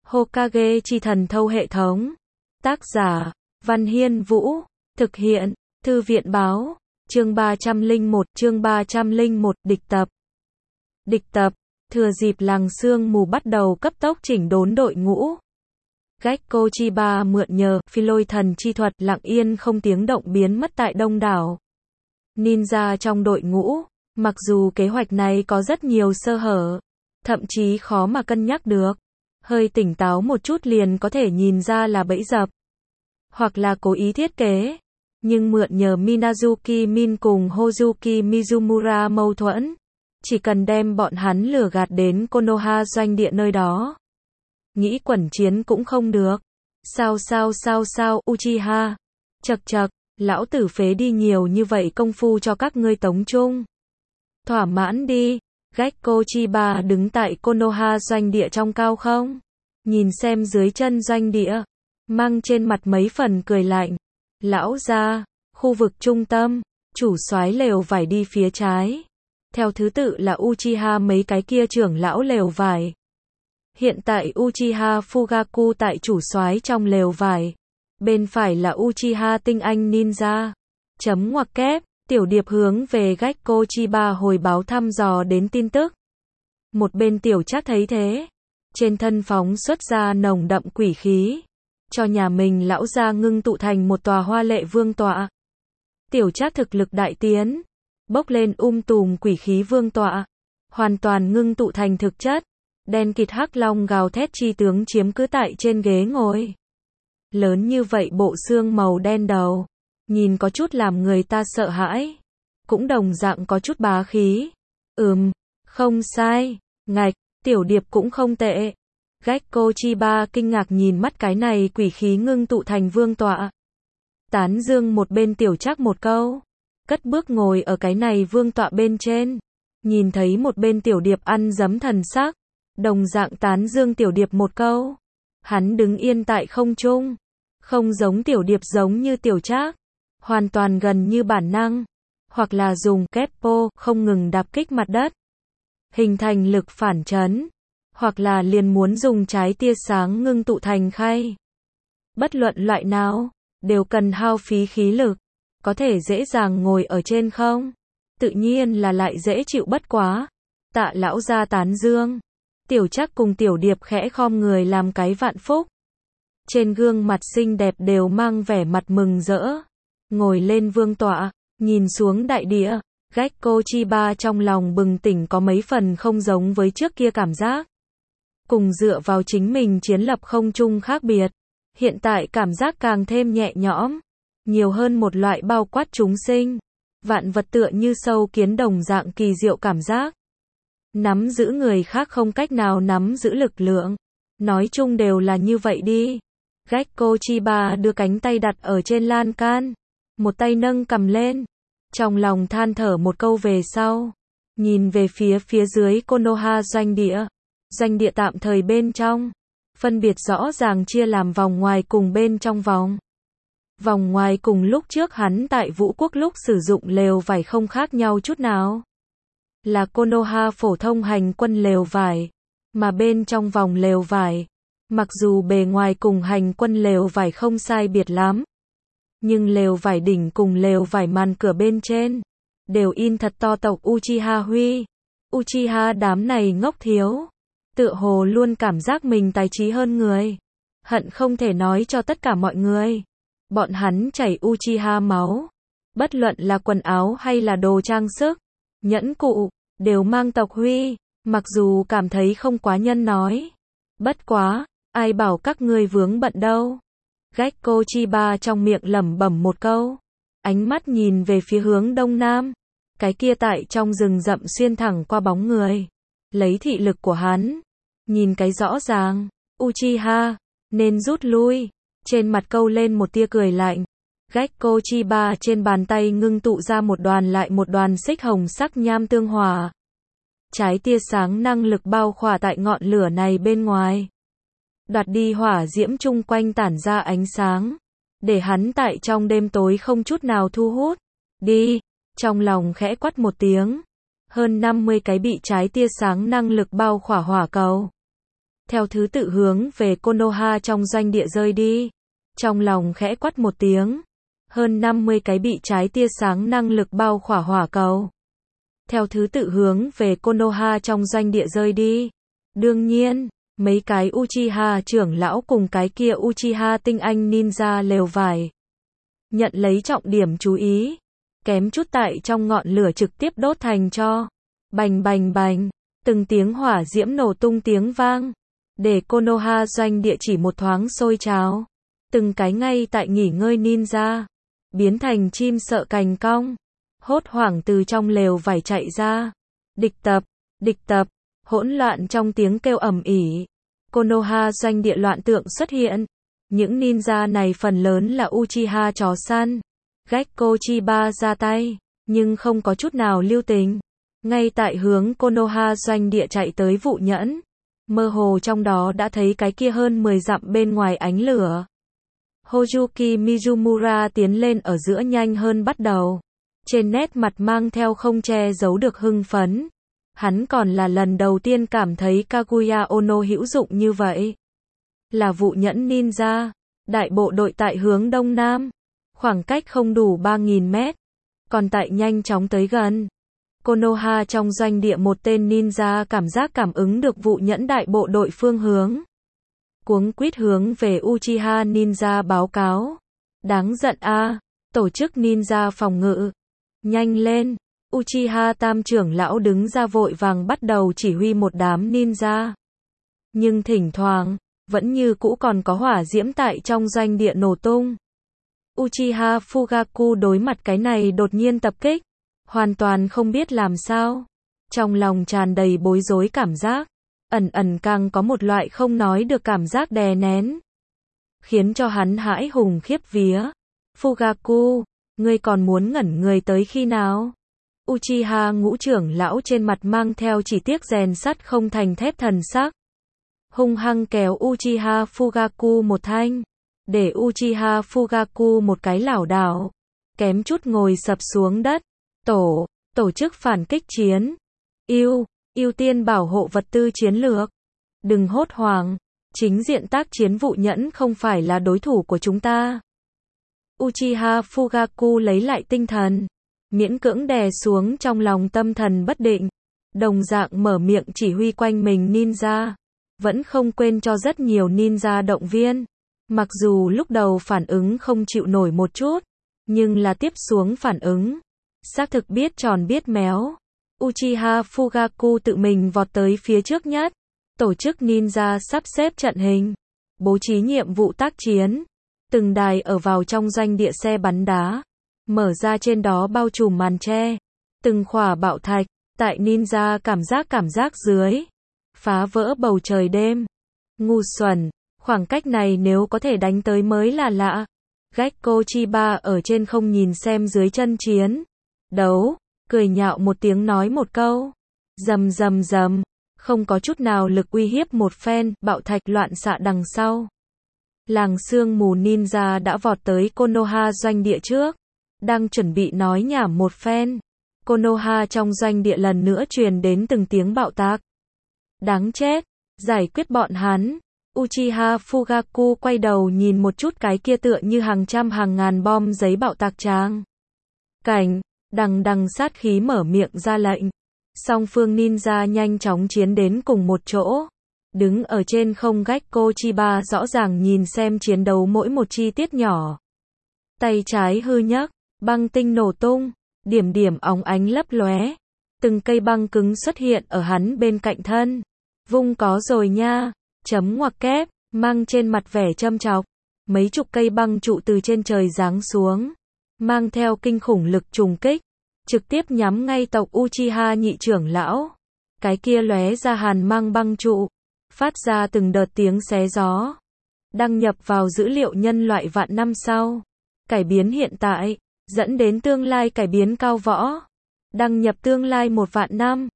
Hokage chi thần thâu hệ thống. Tác giả, Văn Hiên Vũ. Thực hiện, Thư viện báo. Chương 301, địch tập. Địch tập, thừa dịp làng sương mù bắt đầu cấp tốc chỉnh đốn đội ngũ. Gekko Chiba mượn nhờ phi lôi thần chi thuật lặng yên không tiếng động biến mất tại đông đảo ninja trong đội ngũ. Mặc dù kế hoạch này có rất nhiều sơ hở, thậm chí khó mà cân nhắc được. Hơi tỉnh táo một chút liền có thể nhìn ra là bẫy dập, hoặc là cố ý thiết kế. Nhưng mượn nhờ Minazuki Min cùng Hozuki Mizumura mâu thuẫn, chỉ cần đem bọn hắn lừa gạt đến Konoha doanh địa nơi đó, nghĩ quẩn chiến cũng không được. Sao Uchiha, chậc, lão tử phế đi nhiều như vậy công phu cho các ngươi tống chung. Thỏa mãn đi. Gekko Chiba đứng tại Konoha doanh địa trong cao không, nhìn xem dưới chân doanh địa, mang trên mặt mấy phần cười lạnh. Lão gia, khu vực trung tâm, chủ soái lều vải đi phía trái. Theo thứ tự là Uchiha mấy cái kia trưởng lão lều vải. Hiện tại Uchiha Fugaku tại chủ soái trong lều vải. Bên phải là Uchiha tinh anh ninja. Chấm ngoặc kép, tiểu điệp hướng về Gekko Chiba hồi báo thăm dò đến tin tức. Một bên tiểu trác thấy thế, trên thân phóng xuất ra nồng đậm quỷ khí, cho nhà mình lão gia ngưng tụ thành một tòa hoa lệ vương tọa. Tiểu trác thực lực đại tiến, bốc lên tùm quỷ khí vương tọa, hoàn toàn ngưng tụ thành thực chất. Đen kịt hắc long gào thét chi tướng chiếm cứ tại trên ghế ngồi. Lớn như vậy bộ xương màu đen đầu, nhìn có chút làm người ta sợ hãi, cũng đồng dạng có chút bá khí. Không sai, ngạch, tiểu điệp cũng không tệ. Gekko Chiba kinh ngạc nhìn mắt cái này quỷ khí ngưng tụ thành vương tọa. Tán dương một bên tiểu trác một câu, cất bước ngồi ở cái này vương tọa bên trên. Nhìn thấy một bên tiểu điệp ăn dấm thần sắc, đồng dạng tán dương tiểu điệp một câu. Hắn đứng yên tại không trung, không giống tiểu điệp giống như tiểu trác, hoàn toàn gần như bản năng, hoặc là dùng keppo không ngừng đạp kích mặt đất, hình thành lực phản chấn, hoặc là liền muốn dùng trái tia sáng ngưng tụ thành khay. Bất luận loại nào, đều cần hao phí khí lực, có thể dễ dàng ngồi ở trên không, tự nhiên là lại dễ chịu bất quá. Tạ lão gia tán dương. Tiểu trác cùng tiểu điệp khẽ khom người làm cái vạn phúc. Trên gương mặt xinh đẹp đều mang vẻ mặt mừng rỡ. Ngồi lên vương tọa, nhìn xuống đại địa, Gekko Chiba trong lòng bừng tỉnh có mấy phần không giống với trước kia cảm giác. Cùng dựa vào chính mình chiến lập không chung khác biệt. Hiện tại cảm giác càng thêm nhẹ nhõm, nhiều hơn một loại bao quát chúng sinh, vạn vật tựa như sâu kiến đồng dạng kỳ diệu cảm giác. Nắm giữ người khác không cách nào nắm giữ lực lượng. Nói chung đều là như vậy đi. Gekko Chiba đưa cánh tay đặt ở trên lan can, một tay nâng cầm lên, trong lòng than thở một câu về sau, nhìn về phía dưới Konoha doanh địa. Doanh địa tạm thời bên trong, phân biệt rõ ràng chia làm vòng ngoài cùng bên trong vòng. Vòng ngoài cùng lúc trước hắn tại Vũ Quốc lúc sử dụng lều vải không khác nhau chút nào. Là Konoha phổ thông hành quân lều vải, mà bên trong vòng lều vải, mặc dù bề ngoài cùng hành quân lều vải không sai biệt lắm, nhưng lều vải đỉnh cùng lều vải màn cửa bên trên, đều in thật to tộc Uchiha Huy. Uchiha đám này ngốc thiếu, tựa hồ luôn cảm giác mình tài trí hơn người, hận không thể nói cho tất cả mọi người, bọn hắn chảy Uchiha máu, bất luận là quần áo hay là đồ trang sức, nhẫn cụ, đều mang tộc Huy, mặc dù cảm thấy không quá nhân nói. Bất quá, ai bảo các ngươi vướng bận đâu. Gekko Chiba trong miệng lẩm bẩm một câu, ánh mắt nhìn về phía hướng đông nam, cái kia tại trong rừng rậm xuyên thẳng qua bóng người. Lấy thị lực của hắn, nhìn cái rõ ràng, Uchiha, nên rút lui, trên mặt câu lên một tia cười lạnh. Gekko Chiba trên bàn tay ngưng tụ ra một đoàn lại một đoàn xích hồng sắc nham tương hỏa. Trái tia sáng năng lực bao khỏa tại ngọn lửa này bên ngoài, đoạt đi hỏa diễm chung quanh tản ra ánh sáng, để hắn tại trong đêm tối không chút nào thu hút. Đi, trong lòng khẽ quát một tiếng, hơn 50 cái bị trái tia sáng năng lực bao khỏa hỏa cầu theo thứ tự hướng về Konoha trong doanh địa rơi đi. Trong lòng khẽ quát một tiếng, hơn 50 cái bị trái tia sáng năng lực bao khỏa hỏa cầu, theo thứ tự hướng về Konoha trong doanh địa rơi đi. Đương nhiên, mấy cái Uchiha trưởng lão cùng cái kia Uchiha tinh anh ninja lều vải nhận lấy trọng điểm chú ý, kém chút tại trong ngọn lửa trực tiếp đốt thành tro. Bành bành bành, từng tiếng hỏa diễm nổ tung tiếng vang, để Konoha doanh địa chỉ một thoáng sôi trào. Từng cái ngay tại nghỉ ngơi ninja biến thành chim sợ cành cong, hốt hoảng từ trong lều vải chạy ra. Địch tập, hỗn loạn trong tiếng kêu ầm ĩ. Konoha doanh địa loạn tượng xuất hiện. Những ninja này phần lớn là Uchiha chó săn. Gekko Chiba ra tay, nhưng không có chút nào lưu tình. Ngay tại hướng Konoha doanh địa chạy tới Vụ Nhẫn. Mơ hồ trong đó đã thấy cái kia hơn 10 dặm bên ngoài ánh lửa. Hojuki Mizumura tiến lên ở giữa nhanh hơn bắt đầu. Trên nét mặt mang theo không che giấu được hưng phấn. Hắn còn là lần đầu tiên cảm thấy Kaguya Ono hữu dụng như vậy. Là Vụ Nhẫn ninja, đại bộ đội tại hướng đông nam, khoảng cách không đủ 3.000 mét, còn tại nhanh chóng tới gần. Konoha trong doanh địa một tên ninja cảm ứng được Vụ Nhẫn đại bộ đội phương hướng. Cuống quýt hướng về Uchiha ninja báo cáo. Đáng giận a, tổ chức ninja phòng ngự. Nhanh lên, Uchiha tam trưởng lão đứng ra vội vàng bắt đầu chỉ huy một đám ninja. Nhưng thỉnh thoảng, vẫn như cũ còn có hỏa diễm tại trong doanh địa nổ tung. Uchiha Fugaku đối mặt cái này đột nhiên tập kích, hoàn toàn không biết làm sao. Trong lòng tràn đầy bối rối cảm giác, ẩn càng có một loại không nói được cảm giác đè nén, khiến cho hắn hãi hùng khiếp vía. Fugaku, ngươi còn muốn ngẩn người tới khi nào? Uchiha ngũ trưởng lão trên mặt mang theo chỉ tiếc rèn sắt không thành thép thần sắc. Hung hăng kéo Uchiha Fugaku một thanh, để Uchiha Fugaku một cái lảo đảo, kém chút ngồi sập xuống đất. Tổ chức phản kích chiến. Ưu tiên bảo hộ vật tư chiến lược. Đừng hốt hoảng, chính diện tác chiến Vụ Nhẫn không phải là đối thủ của chúng ta. Uchiha Fugaku lấy lại tinh thần, miễn cưỡng đè xuống trong lòng tâm thần bất định, đồng dạng mở miệng chỉ huy quanh mình ninja, vẫn không quên cho rất nhiều ninja động viên. Mặc dù lúc đầu phản ứng không chịu nổi một chút, nhưng là tiếp xuống phản ứng, xác thực biết tròn biết méo. Uchiha Fugaku tự mình vọt tới phía trước nhất, tổ chức ninja sắp xếp trận hình, bố trí nhiệm vụ tác chiến, từng đài ở vào trong doanh địa xe bắn đá, mở ra trên đó bao trùm màn che, từng khỏa bạo thạch, tại ninja cảm giác dưới, phá vỡ bầu trời đêm. Ngu xuẩn, khoảng cách này nếu có thể đánh tới mới là lạ. Gekko Chiba ở trên không nhìn xem dưới chân chiến đấu, cười nhạo một tiếng nói một câu. Rầm rầm rầm, không có chút nào lực uy hiếp một phen, bạo thạch loạn xạ đằng sau. Làng sương mù ninja đã vọt tới Konoha doanh địa trước, đang chuẩn bị nói nhảm một phen. Konoha trong doanh địa lần nữa truyền đến từng tiếng bạo tạc. Đáng chết, giải quyết bọn hắn. Uchiha Fugaku quay đầu nhìn một chút cái kia tựa như hàng trăm hàng ngàn bom giấy bạo tạc tràng cảnh, đằng sát khí mở miệng ra lệnh. Song phương ninja nhanh chóng chiến đến cùng một chỗ. Đứng ở trên không Gekko Chiba rõ ràng nhìn xem chiến đấu mỗi một chi tiết nhỏ. Tay trái hư nhấc, băng tinh nổ tung, điểm óng ánh lấp lóe. Từng cây băng cứng xuất hiện ở hắn bên cạnh thân. Vung có rồi nha, chấm ngoặc kép, mang trên mặt vẻ châm chọc. Mấy chục cây băng trụ từ trên trời giáng xuống, mang theo kinh khủng lực trùng kích, trực tiếp nhắm ngay tộc Uchiha nhị trưởng lão. Cái kia lóe ra hàn mang băng trụ, phát ra từng đợt tiếng xé gió. Đăng nhập vào dữ liệu nhân loại vạn năm sau. Cải biến hiện tại, dẫn đến tương lai cải biến cao võ. Đăng nhập tương lai 1 vạn năm.